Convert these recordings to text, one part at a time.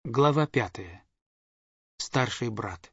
Глава 5. Старший брат.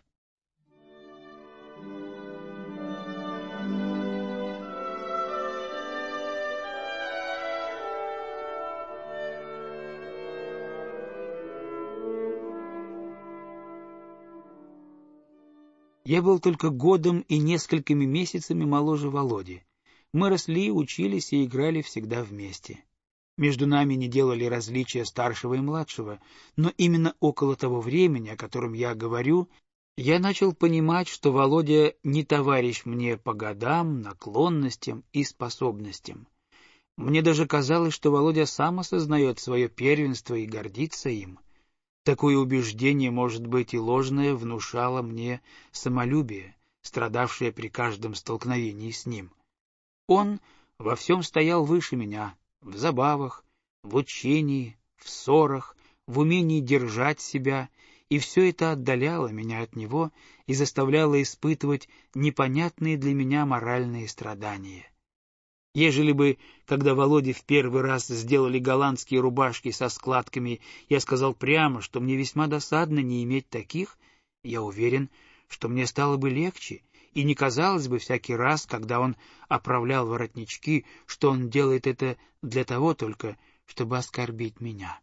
Я был только годом и несколькими месяцами моложе Володи. Мы росли, учились и играли всегда вместе. Между нами не делали различия старшего и младшего, но именно около того времени, о котором я говорю, я начал понимать, что Володя не товарищ мне по годам, наклонностям и способностям. Мне даже казалось, что Володя сам осознает свое первенство и гордится им. Такое убеждение, может быть, и ложное, внушало мне самолюбие, страдавшее при каждом столкновении с ним. Он во всем стоял выше меня, в забавах, в учении, в ссорах, в умении держать себя, и все это отдаляло меня от него и заставляло испытывать непонятные для меня моральные страдания. Ежели бы, когда Володе в первый раз сделали голландские рубашки со складками, я сказал прямо, что мне весьма досадно не иметь таких, я уверен, что мне стало бы легче, и не казалось бы всякий раз, когда он оправлял воротнички, что он делает это для того только, чтобы оскорбить меня.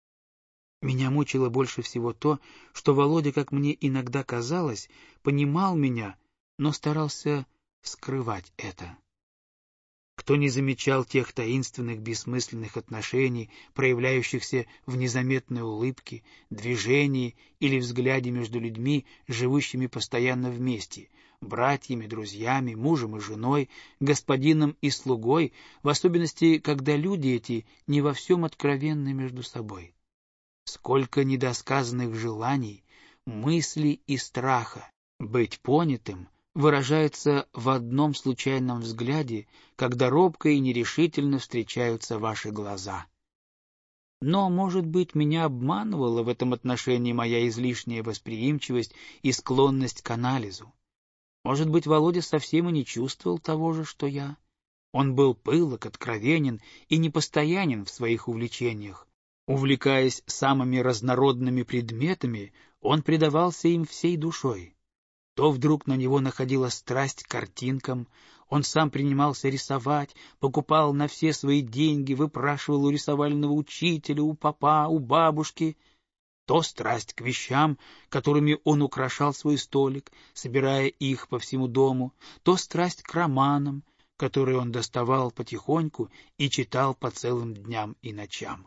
Меня мучило больше всего то, что Володя, как мне иногда казалось, понимал меня, но старался скрывать это. Кто не замечал тех таинственных бессмысленных отношений, проявляющихся в незаметной улыбке, движении или взгляде между людьми, живущими постоянно вместе, братьями, друзьями, мужем и женой, господином и слугой, в особенности, когда люди эти не во всем откровенны между собой? Сколько недосказанных желаний, мыслей и страха быть понятым выражается в одном случайном взгляде, когда робко и нерешительно встречаются ваши глаза. Но, может быть, меня обманывала в этом отношении моя излишняя восприимчивость и склонность к анализу. Может быть, Володя совсем и не чувствовал того же, что я. Он был пылок, откровенен и непостоянен в своих увлечениях. Увлекаясь самыми разнородными предметами, он предавался им всей душой. То вдруг на него находила страсть к картинкам, он сам принимался рисовать, покупал на все свои деньги, выпрашивал у рисовального учителя, у папа, у бабушки. То страсть к вещам, которыми он украшал свой столик, собирая их по всему дому, то страсть к романам, которые он доставал потихоньку и читал по целым дням и ночам.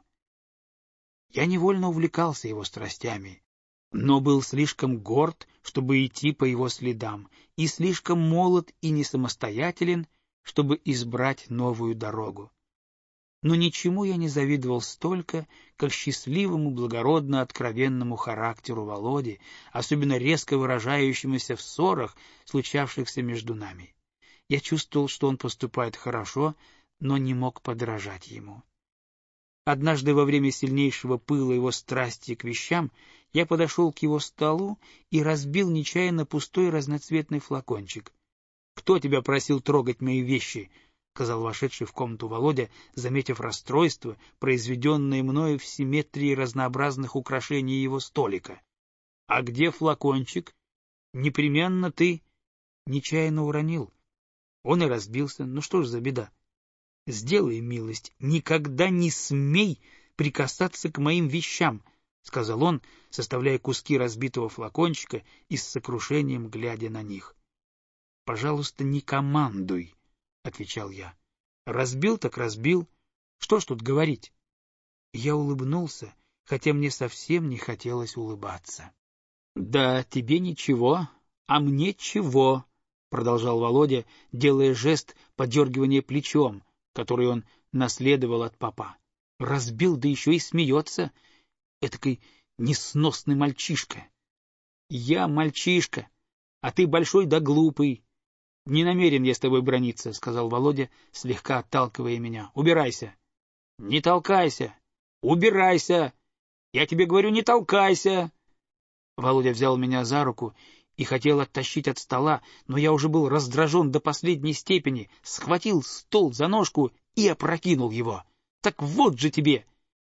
Я невольно увлекался его страстями, но был слишком горд, чтобы идти по его следам, и слишком молод и не самостоятелен, чтобы избрать новую дорогу. Но ничему я не завидовал столько, как счастливому, благородно откровенному характеру Володи, особенно резко выражающемуся в ссорах, случавшихся между нами. Я чувствовал, что он поступает хорошо, но не мог подражать ему. Однажды во время сильнейшего пыла его страсти к вещам я подошел к его столу и разбил нечаянно пустой разноцветный флакончик. — Кто тебя просил трогать мои вещи? — сказал вошедший в комнату Володя, заметив расстройство, произведенное мною в симметрии разнообразных украшений его столика. — А где флакончик? Непременно ты нечаянно уронил. Он и разбился. Ну что ж за беда? «Сделай милость, никогда не смей прикасаться к моим вещам», — сказал он, составляя куски разбитого флакончика и с сокрушением глядя на них. «Пожалуйста, не командуй», — отвечал я. «Разбил так разбил. Что ж тут говорить?» Я улыбнулся, хотя мне совсем не хотелось улыбаться. «Да, тебе ничего, а мне чего», — продолжал Володя, делая жест подергивания плечом, который он наследовал от папа. Разбил, да еще и смеется. Этакой несносный мальчишка. Я мальчишка, а ты большой да глупый. Не намерен я с тобой браниться, — сказал Володя, слегка отталкивая меня. Убирайся. Не толкайся. Убирайся. Я тебе говорю, не толкайся. Володя взял меня за руку и хотел оттащить от стола, но я уже был раздражен до последней степени, схватил стол за ножку и опрокинул его. Так вот же тебе!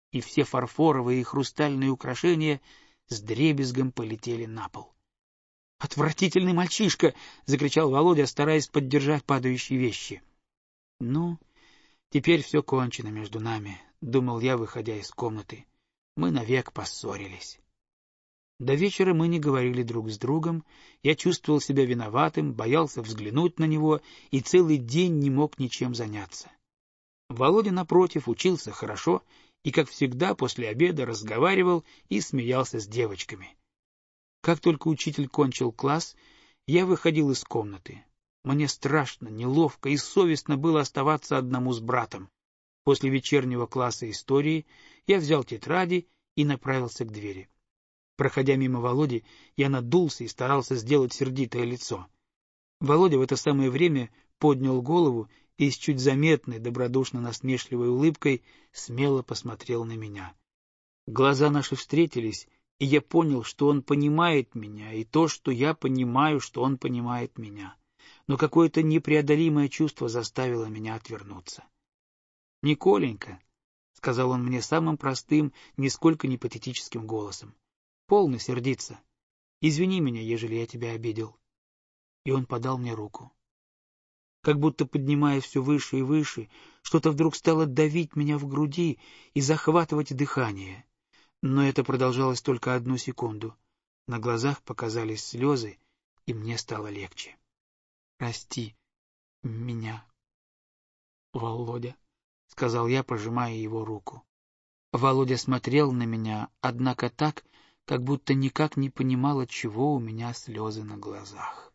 и все фарфоровые и хрустальные украшения с дребезгом полетели на пол. «Отвратительный мальчишка!» — закричал Володя, стараясь поддержать падающие вещи. «Ну, теперь все кончено между нами», — думал я, выходя из комнаты. «Мы навек поссорились». До вечера мы не говорили друг с другом, я чувствовал себя виноватым, боялся взглянуть на него и целый день не мог ничем заняться. Володя, напротив, учился хорошо и, как всегда, после обеда разговаривал и смеялся с девочками. Как только учитель кончил класс, я выходил из комнаты. Мне страшно, неловко и совестно было оставаться одному с братом. После вечернего класса истории я взял тетради и направился к двери. Проходя мимо Володи, я надулся и старался сделать сердитое лицо. Володя в это самое время поднял голову и с чуть заметной, добродушно-насмешливой улыбкой смело посмотрел на меня. Глаза наши встретились, и я понял, что он понимает меня, и то, что я понимаю, что он понимает меня. Но какое-то непреодолимое чувство заставило меня отвернуться. — Николенька, — сказал он мне самым простым, нисколько не патетическим голосом, — полно сердиться. Извини меня, ежели я тебя обидел. И он подал мне руку. Как будто поднимая все выше и выше, что-то вдруг стало давить меня в груди и захватывать дыхание. Но это продолжалось только 1 секунду. На глазах показались слезы, и мне стало легче. — Прости меня, Володя, — сказал я, пожимая его руку. Володя смотрел на меня, однако так, как будто никак не понимал, отчего у меня слезы на глазах.